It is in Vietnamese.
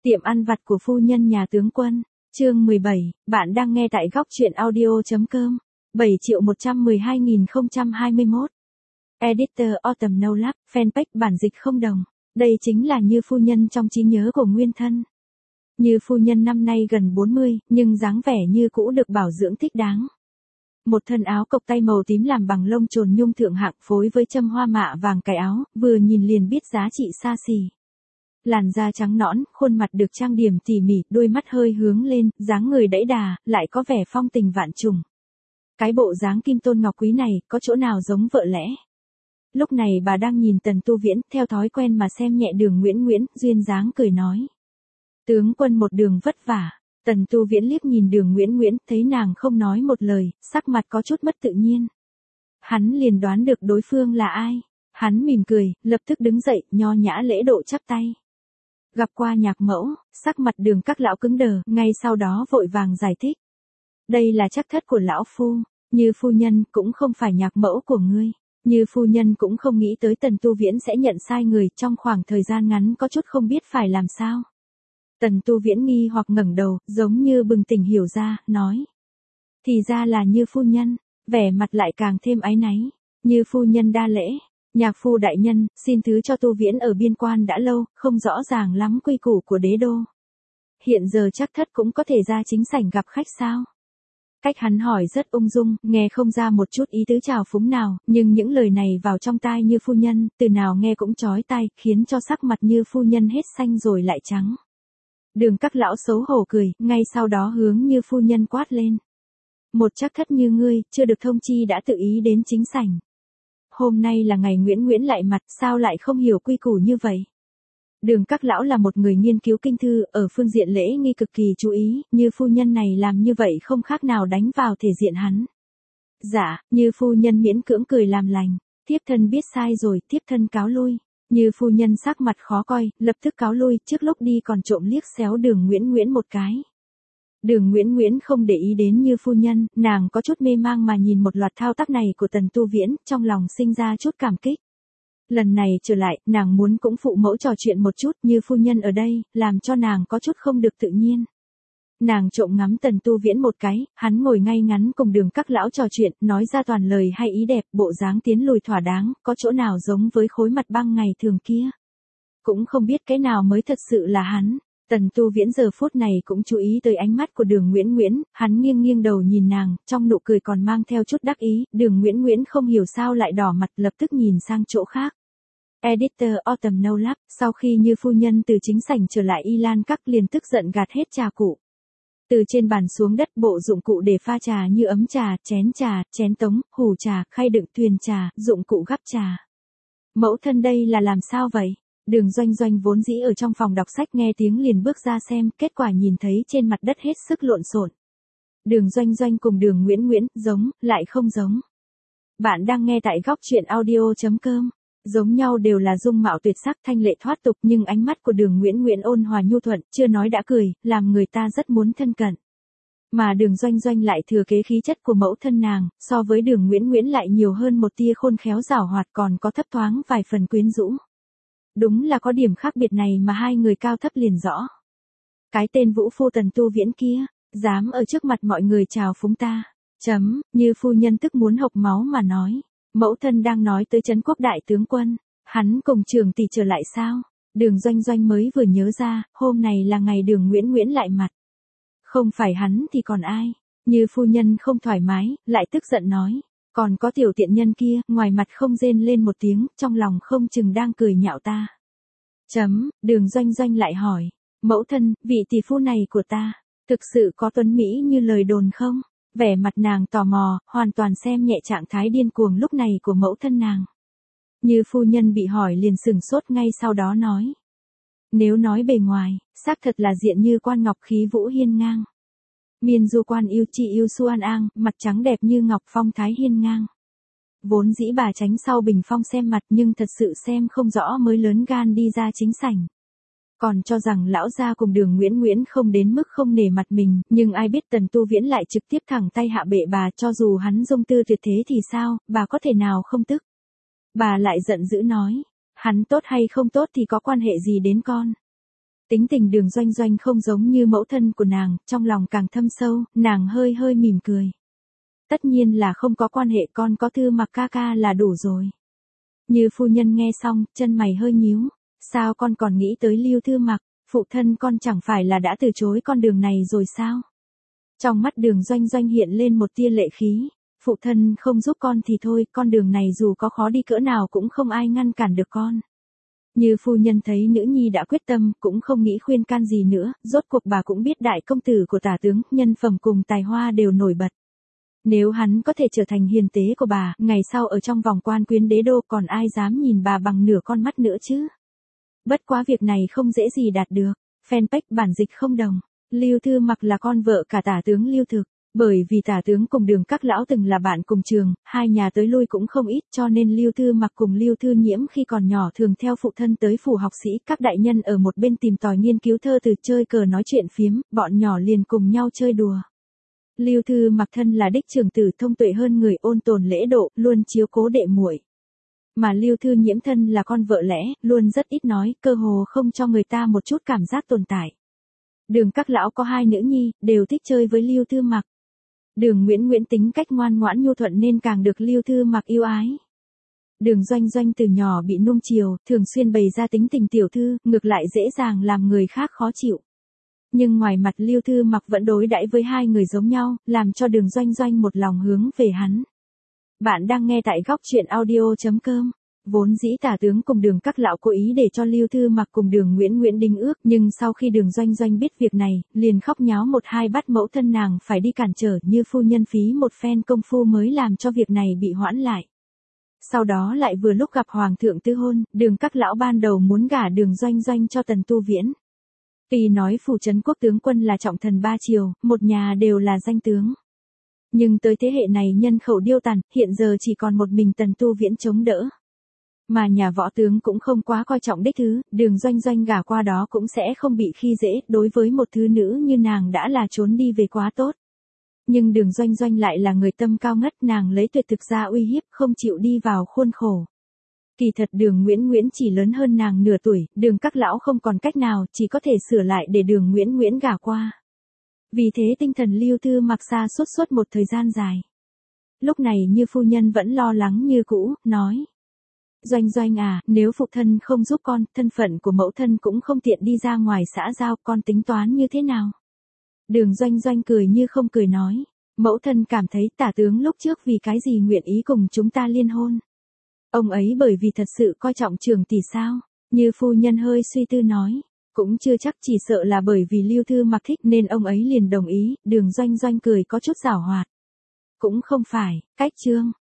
Tiệm ăn vặt của phu nhân nhà tướng quân, chương 17, bạn đang nghe tại góc truyện audio.com, 7.112.021. Editor Autumn No Lab, fanpage bản dịch không đồng. Đây chính là Như phu nhân trong trí nhớ của Nguyên Thân. Như phu nhân năm nay gần 40, nhưng dáng vẻ như cũ được bảo dưỡng thích đáng. Một thân áo cộc tay màu tím làm bằng lông chồn nhung thượng hạng phối với châm hoa mạ vàng cài áo, vừa nhìn liền biết giá trị xa xỉ. Làn da trắng nõn, khuôn mặt được trang điểm tỉ mỉ, đôi mắt hơi hướng lên, dáng người đẫy đà, lại có vẻ phong tình vạn trùng. Cái bộ dáng kim tôn ngọc quý này, có chỗ nào giống vợ lẽ. Lúc này bà đang nhìn Tần Tu Viễn, theo thói quen mà xem nhẹ Đường Nguyễn, duyên dáng cười nói. Tướng quân một đường vất vả. Tần Tu Viễn liếc nhìn Đường Nguyễn, thấy nàng không nói một lời, sắc mặt có chút mất tự nhiên. Hắn liền đoán được đối phương là ai. Hắn mỉm cười, lập tức đứng dậy, nho nhã lễ độ chắp tay. Gặp qua nhạc mẫu, sắc mặt Đường các lão cứng đờ, ngay sau đó vội vàng giải thích. Đây là trắc thất của lão phu, Như phu nhân cũng không phải nhạc mẫu của ngươi. Như phu nhân cũng không nghĩ tới Tần Tu Viễn sẽ nhận sai người, trong khoảng thời gian ngắn có chút không biết phải làm sao. Tần Tu Viễn nghi hoặc ngẩng đầu, giống như bừng tỉnh hiểu ra, nói. Thì ra là Như phu nhân, vẻ mặt lại càng thêm áy náy. Như phu nhân đa lễ, nhạc phu đại nhân, xin thứ cho Tu Viễn ở biên quan đã lâu, không rõ ràng lắm quy củ của đế đô. Hiện giờ chắc thất cũng có thể ra chính sảnh gặp khách sao? Cách hắn hỏi rất ung dung, nghe không ra một chút ý tứ trào phúng nào, nhưng những lời này vào trong tai Như phu nhân, từ nào nghe cũng chói tai, khiến cho sắc mặt Như phu nhân hết xanh rồi lại trắng. Đường các lão xấu hổ cười, ngay sau đó hướng Như phu nhân quát lên. Một trắc thất như ngươi, chưa được thông chi đã tự ý đến chính sảnh. Hôm nay là ngày Nguyễn lại mặt, sao lại không hiểu quy củ như vậy? Đường các lão là một người nghiên cứu kinh thư, ở phương diện lễ nghi cực kỳ chú ý, Như phu nhân này làm như vậy không khác nào đánh vào thể diện hắn. Dạ, Như phu nhân miễn cưỡng cười làm lành, thiếp thân biết sai rồi, thiếp thân cáo lui. Như phu nhân sắc mặt khó coi, lập tức cáo lui, trước lúc đi còn trộm liếc xéo Đường Nguyễn một cái. Đường Nguyễn không để ý đến Như phu nhân, nàng có chút mê mang mà nhìn một loạt thao tác này của Tần Tu Viễn, trong lòng sinh ra chút cảm kích. Lần này trở lại, nàng muốn cũng phụ mẫu trò chuyện một chút, Như phu nhân ở đây, làm cho nàng có chút không được tự nhiên. Nàng trộm ngắm Tần Tu Viễn một cái, hắn ngồi ngay ngắn cùng Đường các lão trò chuyện, nói ra toàn lời hay ý đẹp, bộ dáng tiến lùi thỏa đáng, có chỗ nào giống với khối mặt băng ngày thường kia. Cũng không biết cái nào mới thật sự là hắn. Tần Tu Viễn giờ phút này cũng chú ý tới ánh mắt của Đường Nguyễn, hắn nghiêng đầu nhìn nàng, trong nụ cười còn mang theo chút đắc ý, Đường Nguyễn không hiểu sao lại đỏ mặt, lập tức nhìn sang chỗ khác. Editor Autumn No Lab, sau khi Như phu nhân từ chính sảnh trở lại Y Lan Các liền tức giận gạt hết trà cụ. Từ trên bàn xuống đất bộ dụng cụ để pha trà như ấm trà, chén tống, hủ trà, khay đựng thuyền trà, dụng cụ gắp trà. Mẫu thân đây là làm sao vậy? Đường Doanh vốn dĩ ở trong phòng đọc sách nghe tiếng liền bước ra xem, kết quả nhìn thấy trên mặt đất hết sức lộn xộn. Đường Doanh cùng Đường Nguyễn, giống, lại không giống. Bạn đang nghe tại góc truyện audio.com. Giống nhau đều là dung mạo tuyệt sắc thanh lệ thoát tục, nhưng ánh mắt của Đường Nguyễn ôn hòa nhu thuận, chưa nói đã cười, làm người ta rất muốn thân cận. Mà Đường Doanh lại thừa kế khí chất của mẫu thân nàng, so với Đường Nguyễn lại nhiều hơn một tia khôn khéo giảo hoạt, còn có thấp thoáng vài phần quyến rũ. Đúng là có điểm khác biệt này mà hai người cao thấp liền rõ. Cái tên vũ phu Tần Tu Viễn kia, dám ở trước mặt mọi người chào phúng ta. Như phu nhân tức muốn hộc máu mà nói. Mẫu thân đang nói tới Trấn Quốc đại tướng quân. Hắn cùng Trường tỷ trở lại sao? Đường Doanh mới vừa nhớ ra, hôm này là ngày Đường Nguyễn lại mặt. Không phải hắn thì còn ai? Như phu nhân không thoải mái, lại tức giận nói. Còn có tiểu tiện nhân kia, ngoài mặt không rên lên một tiếng, trong lòng không chừng đang cười nhạo ta. Đường Doanh lại hỏi. Mẫu thân, vị tỷ phu này của ta, thực sự có tuấn mỹ như lời đồn không? Vẻ mặt nàng tò mò, hoàn toàn xem nhẹ trạng thái điên cuồng lúc này của mẫu thân nàng. Như phu nhân bị hỏi liền sừng sốt ngay sau đó nói. Nếu nói bề ngoài, xác thật là diện như quan ngọc khí vũ hiên ngang. Miên du quan yêu chi yêu Xuan An, mặt trắng đẹp như ngọc phong thái hiên ngang. Vốn dĩ bà tránh sau bình phong xem mặt nhưng thật sự xem không rõ mới lớn gan đi ra chính sảnh. Còn cho rằng lão gia cùng Đường Nguyễn không đến mức không nể mặt mình, nhưng ai biết Tần Tu Viễn lại trực tiếp thẳng tay hạ bệ bà, cho dù hắn dung tư tuyệt thế thì sao, bà có thể nào không tức. Bà lại giận dữ nói, hắn tốt hay không tốt thì có quan hệ gì đến con. Tính tình Đường Doanh Doanh không giống như mẫu thân của nàng, trong lòng càng thâm sâu, nàng hơi hơi mỉm cười. Tất nhiên là không có quan hệ, con có Thư Mặc ca ca là đủ rồi. Như phu nhân nghe xong, chân mày hơi nhíu. Sao con còn nghĩ tới Lưu Thư Mặc, phụ thân con chẳng phải là đã từ chối con đường này rồi sao? Trong mắt Đường Doanh Doanh hiện lên một tia lệ khí. Phụ thân không giúp con thì thôi, con đường này dù có khó đi cỡ nào cũng không ai ngăn cản được con. Như phu nhân thấy nữ nhi đã quyết tâm, cũng không nghĩ khuyên can gì nữa, rốt cuộc bà cũng biết đại công tử của tả tướng, nhân phẩm cùng tài hoa đều nổi bật. Nếu hắn có thể trở thành hiền tế của bà, ngày sau ở trong vòng quan quyến đế đô còn ai dám nhìn bà bằng nửa con mắt nữa chứ. Bất quá việc này không dễ gì đạt được. Fanpage bản dịch không đồng. Lưu Thư Mặc là con vợ cả tả tướng Lưu Thực. Bởi vì tả tướng cùng Đường các lão từng là bạn cùng trường, hai nhà tới lui cũng không ít, cho nên Lưu Thư Mặc cùng Lưu Thư Nhiễm khi còn nhỏ thường theo phụ thân tới phủ học sĩ, các đại nhân ở một bên tìm tòi nghiên cứu thơ từ, chơi cờ nói chuyện phiếm, bọn nhỏ liền cùng nhau chơi đùa. Lưu Thư Mặc thân là đích trưởng tử, thông tuệ hơn người, ôn tồn lễ độ, luôn chiếu cố đệ muội. Mà Lưu Thư Nhiễm thân là con vợ lẽ, luôn rất ít nói, cơ hồ không cho người ta một chút cảm giác tồn tại. Đường các lão có hai nữ nhi, đều thích chơi với Lưu Thư Mặc. Đường Nguyễn tính cách ngoan ngoãn nhu thuận nên càng được Lưu Thư Mặc yêu ái. Đường Doanh Doanh từ nhỏ bị nuông chiều, thường xuyên bày ra tính tình tiểu thư, ngược lại dễ dàng làm người khác khó chịu. Nhưng ngoài mặt Lưu Thư Mặc vẫn đối đãi với hai người giống nhau, làm cho Đường Doanh Doanh một lòng hướng về hắn. Bạn đang nghe tại góc truyện audio.com. Vốn dĩ tả tướng cùng Đường các lão cố ý để cho Lưu Thư Mặc cùng Đường Nguyễn đính ước, nhưng sau khi Đường Doanh Doanh biết việc này, liền khóc nháo một hai bắt mẫu thân nàng phải đi cản trở, như phu nhân phí một phen công phu mới làm cho việc này bị hoãn lại. Sau đó lại vừa lúc gặp Hoàng thượng tư hôn, Đường các lão ban đầu muốn gả Đường Doanh Doanh cho Tần Tu Viễn. Tuy nói phủ trấn quốc tướng quân là trọng thần ba triều, một nhà đều là danh tướng. Nhưng tới thế hệ này nhân khẩu điêu tàn, hiện giờ chỉ còn một mình Tần Tu Viễn chống đỡ. Mà nhà võ tướng cũng không quá coi trọng đích thứ, Đường Doanh Doanh gả qua đó cũng sẽ không bị khi dễ, đối với một thứ nữ như nàng đã là trốn đi về quá tốt. Nhưng Đường Doanh Doanh lại là người tâm cao ngất, nàng lấy tuyệt thực ra uy hiếp, không chịu đi vào khuôn khổ. Kỳ thật Đường Nguyễn chỉ lớn hơn nàng nửa tuổi, Đường các lão không còn cách nào, chỉ có thể sửa lại để Đường Nguyễn gả qua. Vì thế tinh thần Lưu Thư Mặc sa suốt một thời gian dài. Lúc này Như phu nhân vẫn lo lắng như cũ, nói. Doanh Doanh à, nếu phụ thân không giúp con, thân phận của mẫu thân cũng không tiện đi ra ngoài xã giao, con tính toán như thế nào? Đường Doanh Doanh cười như không cười nói. Mẫu thân cảm thấy tả tướng lúc trước vì cái gì nguyện ý cùng chúng ta liên hôn. Ông ấy bởi vì thật sự coi trọng Trường tỷ sao? Như phu nhân hơi suy tư nói. Cũng chưa chắc, chỉ sợ là bởi vì Lưu Thư Mặc thích nên ông ấy liền đồng ý. Đường Doanh Doanh cười có chút giảo hoạt. Cũng không phải, cách chương.